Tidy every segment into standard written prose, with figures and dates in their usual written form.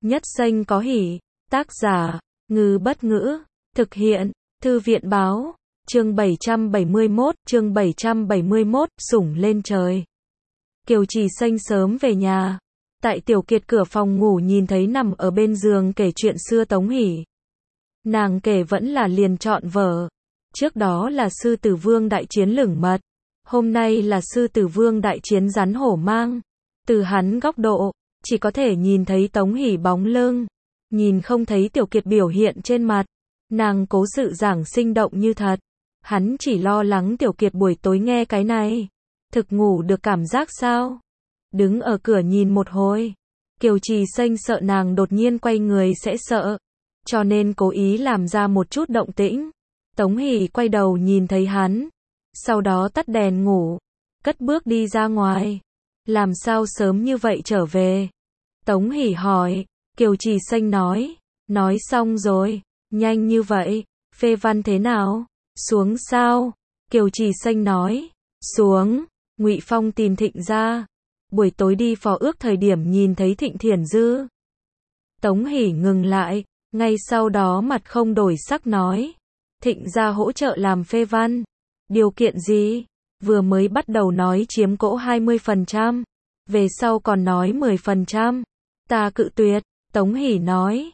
Nhất xanh có hỉ. Tác giả, Ngư Bất Ngữ. Thực hiện, Thư viện Báo. Chương 771, sủng lên trời. Kiều Trì Xanh sớm về nhà. Tại Tiểu Kiệt cửa phòng ngủ nhìn thấy nằm ở bên giường kể chuyện xưa Tống Hỷ. Nàng kể vẫn là liền trọn vở. Trước đó là Sư Tử Vương đại chiến lửng mật. Hôm nay là Sư Tử Vương đại chiến rắn hổ mang. Từ hắn góc độ, chỉ có thể nhìn thấy Tống Hỷ bóng lưng. Nhìn không thấy Tiểu Kiệt biểu hiện trên mặt. Nàng cố sự giảng sinh động như thật. Hắn chỉ lo lắng Tiểu Kiệt buổi tối nghe cái này. Thực ngủ được cảm giác sao? Đứng ở cửa nhìn một hồi. Kiều Trì Xanh sợ nàng đột nhiên quay người sẽ sợ. Cho nên cố ý làm ra một chút động tĩnh. Tống Hỷ quay đầu nhìn thấy hắn. Sau đó tắt đèn ngủ. Cất bước đi ra ngoài. Làm sao sớm như vậy trở về? Tống Hỷ hỏi. Kiều Trì Xanh nói. Nói xong rồi. Nhanh như vậy. Phê văn thế nào? Xuống sao? Kiều Trì Xanh nói. Xuống. Ngụy Phong tìm Thịnh ra. Buổi tối đi phò ước thời điểm nhìn thấy Thịnh Thiển Dư. Tống Hỷ ngừng lại. Ngay sau đó mặt không đổi sắc nói. Thịnh ra hỗ trợ làm phê văn. Điều kiện gì? Vừa mới bắt đầu nói chiếm cỗ 20%. Về sau còn nói 10%. Ta cự tuyệt. Tống Hỷ nói.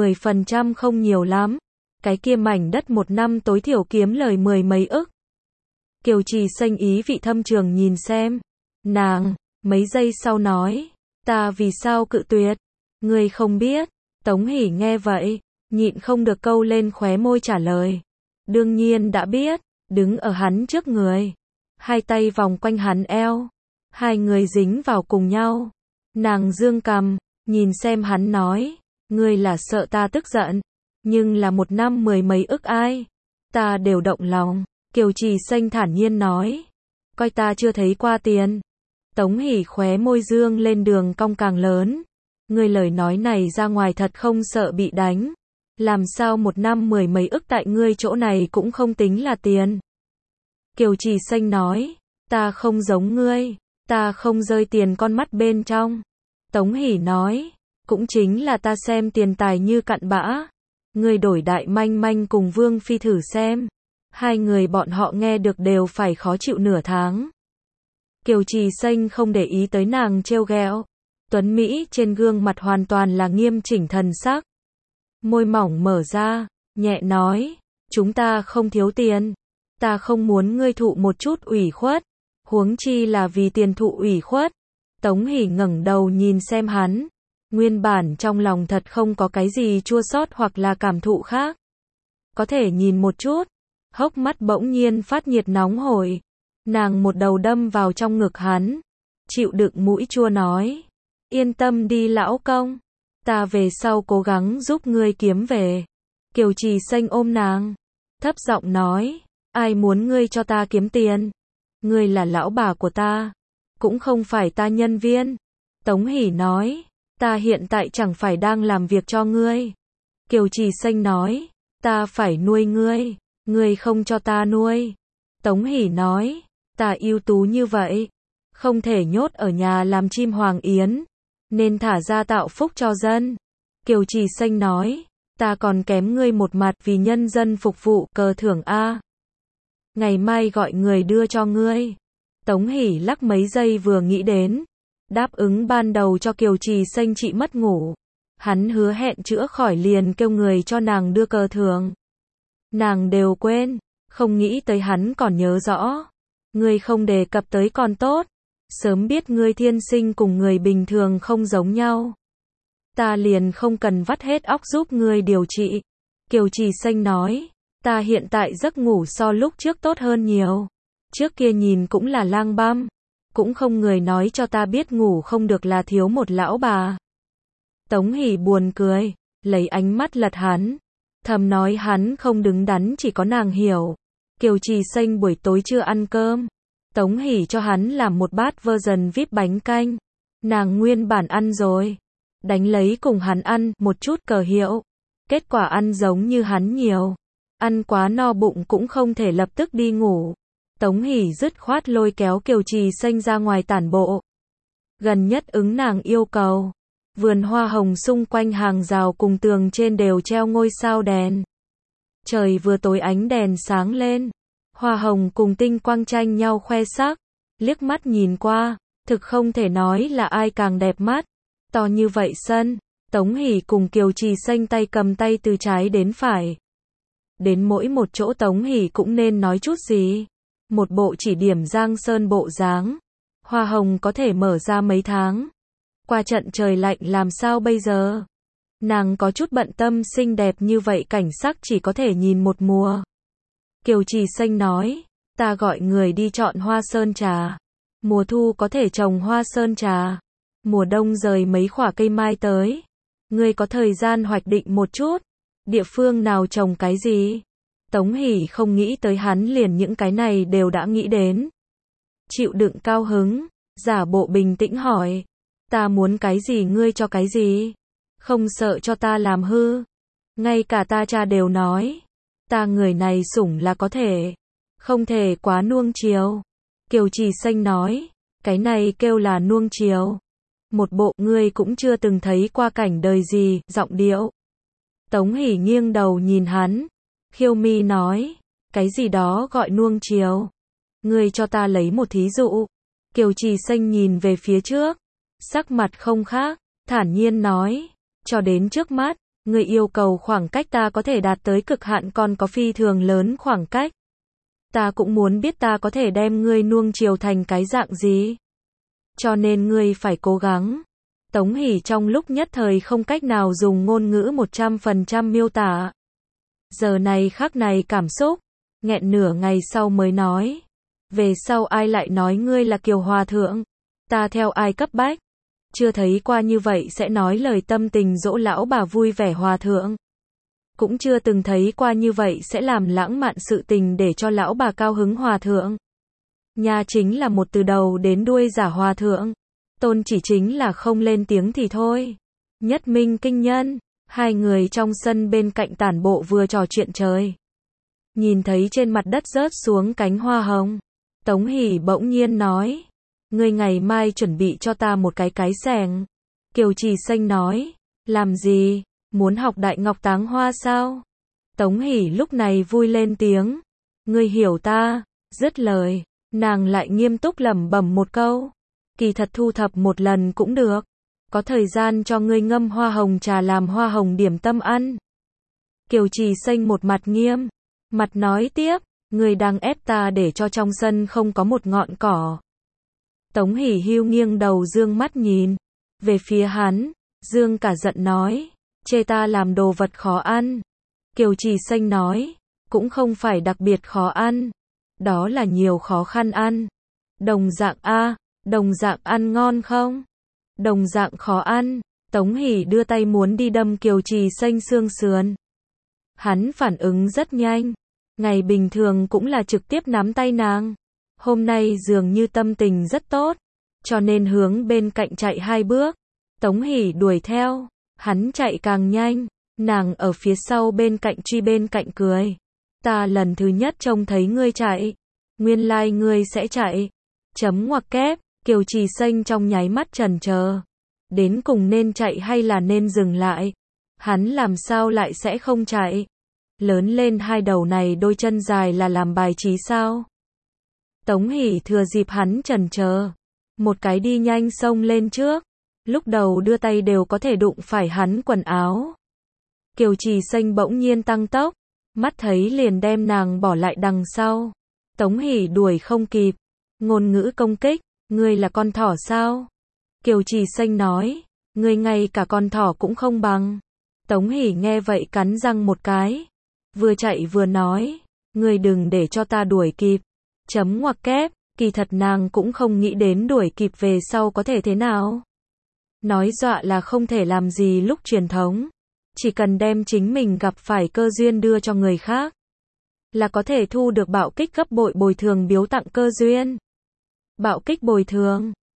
10% không nhiều lắm. Cái kia mảnh đất một năm tối thiểu kiếm lời 10 mấy ức. Kiều Trì Xanh ý vị thâm trường nhìn xem. Nàng, mấy giây sau nói. Ta vì sao cự tuyệt? Ngươi không biết. Tống Hỷ nghe vậy, nhịn không được câu lên khóe môi trả lời. Đương nhiên đã biết. Đứng ở hắn trước người. Hai tay vòng quanh hắn eo. Hai người dính vào cùng nhau. Nàng dương cằm, nhìn xem hắn nói. Ngươi là sợ ta tức giận. Nhưng là một năm 10 mấy ức ai. Ta đều động lòng. Kiều Trì Xanh thản nhiên nói. Coi ta chưa thấy qua tiền. Tống Hỷ khóe môi dương lên đường cong càng lớn. Ngươi lời nói này ra ngoài thật không sợ bị đánh. Làm sao một năm 10 mấy ức tại ngươi chỗ này cũng không tính là tiền. Kiều Trì Xanh nói. Ta không giống ngươi. Ta không rơi tiền con mắt bên trong. Tống Hỷ nói. Cũng chính là ta xem tiền tài như cặn bã. Ngươi đổi Đại Manh Manh cùng Vương Phi thử xem. Hai người bọn họ nghe được đều phải khó chịu nửa tháng. Kiều Trì Xanh không để ý tới nàng trêu ghẹo. Tuấn Mỹ trên gương mặt hoàn toàn là nghiêm chỉnh thần sắc. Môi mỏng mở ra, nhẹ nói. Chúng ta không thiếu tiền. Ta không muốn ngươi thụ một chút ủy khuất. Huống chi là vì tiền thụ ủy khuất. Tống Hỷ ngẩng đầu nhìn xem hắn. Nguyên bản trong lòng thật không có cái gì chua xót hoặc là cảm thụ khác. Có thể nhìn một chút. Hốc mắt bỗng nhiên phát nhiệt nóng hổi. Nàng một đầu đâm vào trong ngực hắn. Chịu đựng mũi chua nói. Yên tâm đi lão công. Ta về sau cố gắng giúp ngươi kiếm về. Kiều Trì Xanh ôm nàng. Thấp giọng nói. Ai muốn ngươi cho ta kiếm tiền? Ngươi là lão bà của ta. Cũng không phải ta nhân viên. Tống Hỷ nói. Ta hiện tại chẳng phải đang làm việc cho ngươi. Kiều Trì Xanh nói. Ta phải nuôi ngươi. Ngươi không cho ta nuôi. Tống Hỷ nói. Ta ưu tú như vậy. Không thể nhốt ở nhà làm chim hoàng yến. Nên thả ra tạo phúc cho dân. Kiều Trì Xanh nói. Ta còn kém ngươi một mặt vì nhân dân phục vụ cờ thưởng A. Ngày mai gọi người đưa cho ngươi. Tống Hỷ lắc mấy giây vừa nghĩ đến. Đáp ứng ban đầu cho Kiều Trì Xanh chị mất ngủ. Hắn hứa hẹn chữa khỏi liền kêu người cho nàng đưa cờ thưởng. Nàng đều quên. Không nghĩ tới hắn còn nhớ rõ. Ngươi không đề cập tới còn tốt. Sớm biết ngươi thiên sinh cùng người bình thường không giống nhau. Ta liền không cần vắt hết óc giúp ngươi điều trị. Kiều Trì Xanh nói. Ta hiện tại giấc ngủ so lúc trước tốt hơn nhiều. Trước kia nhìn cũng là lang băm. Cũng không người nói cho ta biết ngủ không được là thiếu một lão bà. Tống Hỷ buồn cười. Lấy ánh mắt lật hắn. Thầm nói hắn không đứng đắn chỉ có nàng hiểu. Kiều Trì Xanh buổi tối chưa ăn cơm. Tống Hỷ cho hắn làm một bát version VIP bánh canh. Nàng nguyên bản ăn rồi. Đánh lấy cùng hắn ăn một chút cờ hiệu. Kết quả ăn giống như hắn nhiều. Ăn quá no bụng cũng không thể lập tức đi ngủ. Tống Hỷ dứt khoát lôi kéo Kiều Trì Xanh ra ngoài tản bộ. Gần nhất ứng nàng yêu cầu. Vườn hoa hồng xung quanh hàng rào cùng tường trên đều treo ngôi sao đèn. Trời vừa tối ánh đèn sáng lên. Hoa hồng cùng tinh quang tranh nhau khoe sắc. Liếc mắt nhìn qua, thực không thể nói là ai càng đẹp mắt. To như vậy sân, Tống Hỷ cùng Kiều Trì Xanh tay cầm tay từ trái đến phải. Đến mỗi một chỗ Tống Hỷ cũng nên nói chút gì. Một bộ chỉ điểm Giang Sơn bộ dáng. Hoa hồng có thể mở ra mấy tháng. Qua trận trời lạnh làm sao bây giờ? Nàng có chút bận tâm, xinh đẹp như vậy cảnh sắc chỉ có thể nhìn một mùa. Kiều Trì Xanh nói, ta gọi người đi chọn hoa sơn trà. Mùa thu có thể trồng hoa sơn trà. Mùa đông rời mấy khỏa cây mai tới. Ngươi có thời gian hoạch định một chút. Địa phương nào trồng cái gì? Tống Hỷ không nghĩ tới hắn liền những cái này đều đã nghĩ đến. Chịu đựng cao hứng, giả bộ bình tĩnh hỏi. Ta muốn cái gì ngươi cho cái gì? Không sợ cho ta làm hư. Ngay cả ta cha đều nói. Ta người này sủng là có thể. Không thể quá nuông chiều. Kiều Trì Xanh nói. Cái này kêu là nuông chiều. Một bộ ngươi cũng chưa từng thấy qua cảnh đời gì, giọng điệu. Tống Hỷ nghiêng đầu nhìn hắn. Khiêu mi nói. Cái gì đó gọi nuông chiều. Ngươi cho ta lấy một thí dụ. Kiều Trì Xanh nhìn về phía trước. Sắc mặt không khác, thản nhiên nói. Cho đến trước mắt, ngươi yêu cầu khoảng cách ta có thể đạt tới cực hạn còn có phi thường lớn khoảng cách. Ta cũng muốn biết ta có thể đem ngươi nuông chiều thành cái dạng gì. Cho nên ngươi phải cố gắng. Tống Hỷ trong lúc nhất thời không cách nào dùng ngôn ngữ 100% miêu tả. Giờ này khắc này cảm xúc, nghẹn nửa ngày sau mới nói. Về sau ai lại nói ngươi là Kiều Hòa Thượng? Ta theo ai cấp bách? Chưa thấy qua như vậy sẽ nói lời tâm tình dỗ lão bà vui vẻ Hòa Thượng. Cũng chưa từng thấy qua như vậy sẽ làm lãng mạn sự tình để cho lão bà cao hứng Hòa Thượng. Nhà chính là một từ đầu đến đuôi giả Hòa Thượng. Tôn chỉ chính là không lên tiếng thì thôi. Nhất minh kinh nhân. Hai người trong sân bên cạnh tản bộ vừa trò chuyện trời. Nhìn thấy trên mặt đất rớt xuống cánh hoa hồng. Tống Hỷ bỗng nhiên nói. Ngươi ngày mai chuẩn bị cho ta một cái xẻng. Kiều Trì Xanh nói. Làm gì? Muốn học Đại Ngọc Táng Hoa sao? Tống Hỷ lúc này vui lên tiếng. Ngươi hiểu ta. Dứt lời, nàng lại nghiêm túc lẩm bẩm một câu. Kỳ thật thu thập một lần cũng được. Có thời gian cho ngươi ngâm hoa hồng trà làm hoa hồng điểm tâm ăn. Kiều Trì Xanh một mặt nghiêm. Mặt nói tiếp. Ngươi đang ép ta để cho trong sân không có một ngọn cỏ. Tống Hỷ hiu nghiêng đầu dương mắt nhìn. Về phía hắn. Dương cả giận nói. Chê ta làm đồ vật khó ăn. Kiều Trì Xanh nói. Cũng không phải đặc biệt khó ăn. Đó là nhiều khó khăn ăn. Đồng dạng a, đồng dạng ăn ngon không? Đồng dạng khó ăn. Tống Hỷ đưa tay muốn đi đâm Kiều Trì Xanh xương sườn. Hắn phản ứng rất nhanh. Ngày bình thường cũng là trực tiếp nắm tay nàng. Hôm nay dường như tâm tình rất tốt. Cho nên hướng bên cạnh chạy 2 bước. Tống Hỷ đuổi theo. Hắn chạy càng nhanh. Nàng ở phía sau bên cạnh truy bên cạnh cười. Ta lần thứ nhất trông thấy ngươi chạy. Nguyên lai ngươi sẽ chạy. Chấm ngoặc kép. Kiều Trì Xanh trong nháy mắt chần chờ. Đến cùng nên chạy hay là nên dừng lại. Hắn làm sao lại sẽ không chạy. Lớn lên hai đầu này đôi chân dài là làm bài trí sao? Tống Hỷ thừa dịp hắn chần chờ. Một cái đi nhanh xông lên trước. Lúc đầu đưa tay đều có thể đụng phải hắn quần áo. Kiều Trì Xanh bỗng nhiên tăng tốc. Mắt thấy liền đem nàng bỏ lại đằng sau. Tống Hỷ đuổi không kịp. Ngôn ngữ công kích. Ngươi là con thỏ sao? Kiều Trì Xanh nói. Ngươi ngay cả con thỏ cũng không bằng. Tống Hỷ nghe vậy cắn răng một cái. Vừa chạy vừa nói. Ngươi đừng để cho ta đuổi kịp. Chấm ngoặc kép. Kỳ thật nàng cũng không nghĩ đến đuổi kịp về sau có thể thế nào. Nói dọa là không thể làm gì lúc truyền thống. Chỉ cần đem chính mình gặp phải cơ duyên đưa cho người khác. Là có thể thu được bạo kích gấp bội bồi thường biếu tặng cơ duyên. Bạo kích bồi thường.